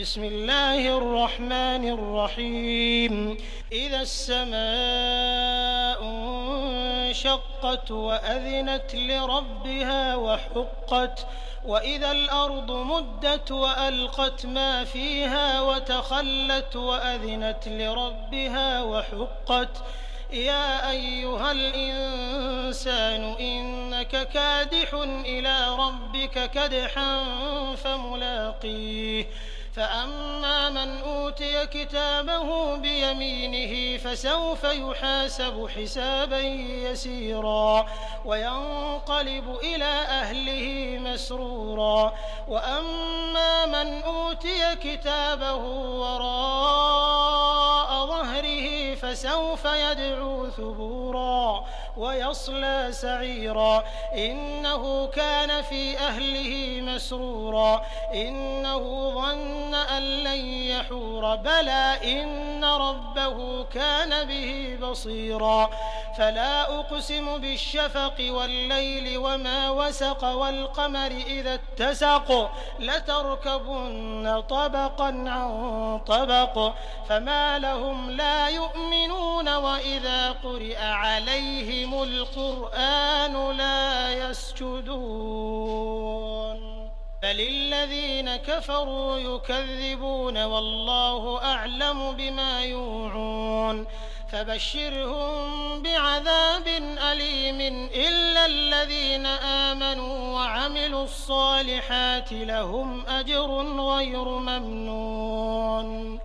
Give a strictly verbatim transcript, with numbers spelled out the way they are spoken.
بسم الله الرحمن الرحيم إذا السماء انشقت وأذنت لربها وحقت وإذا الأرض مدت وألقت ما فيها وتخلت وأذنت لربها وحقت يا أيها الإنسان إنك كادح إلى ربك كدحا فملاقيه فأما من أوتي كتابه بيمينه فسوف يحاسب حسابا يسيرا وينقلب إلى أهله مسرورا وأما من أوتي كتابه وراء ظهره فسوف يدعو ثبورا ويصلى سعيرا إنه كان في أهله مسرورا إنه ظن أن لن يحور بلى إن ربه كان به بصيرا فلا أقسم بالشفق والليل وما وسق والقمر إذا اتسق لتركبن طبقا عن طبق فما لهم لا يؤمنون وإذا قرئ عليهم القرآن لا يسجدون بل الذين كفروا يكذبون والله أعلم بما يوعون فبشرهم بعذاب أليم إلا الذين آمنوا وعملوا الصالحات لهم أجر غير ممنون.